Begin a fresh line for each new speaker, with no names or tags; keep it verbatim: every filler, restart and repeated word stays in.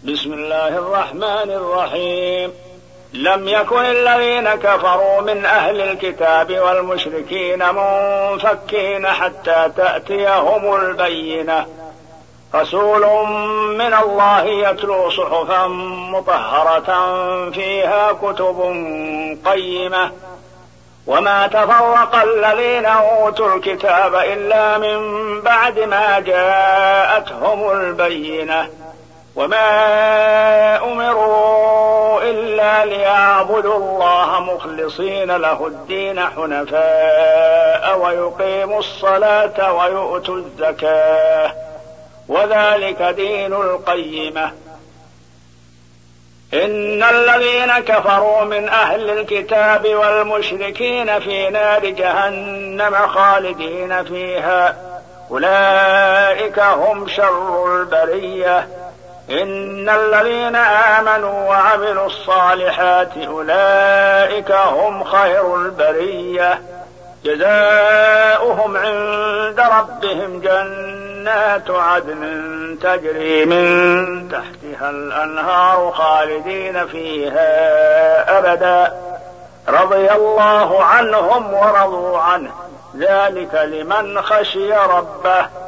بسم الله الرحمن الرحيم. لم يكن الذين كفروا من أهل الكتاب والمشركين منفكين حتى تأتيهم البينة، رسول من الله يتلو صحفا مطهرة فيها كتب قيمة، وما تفرق الذين أوتوا الكتاب إلا من بعد ما جاءتهم البينة، وما أمروا إلا ليعبدوا الله مخلصين له الدين حنفاء ويقيموا الصلاة ويؤتوا الزكاة، وذلك دين القيمة. إن الذين كفروا من أهل الكتاب والمشركين في نار جهنم خالدين فيها، أولئك هم شر البرية. إن الذين آمنوا وعملوا الصالحات أولئك هم خير البرية، جزاؤهم عند ربهم جنات عدن تجري من تحتها الأنهار خالدين فيها أبدا، رضي الله عنهم ورضوا عنه، ذلك لمن خشي ربه.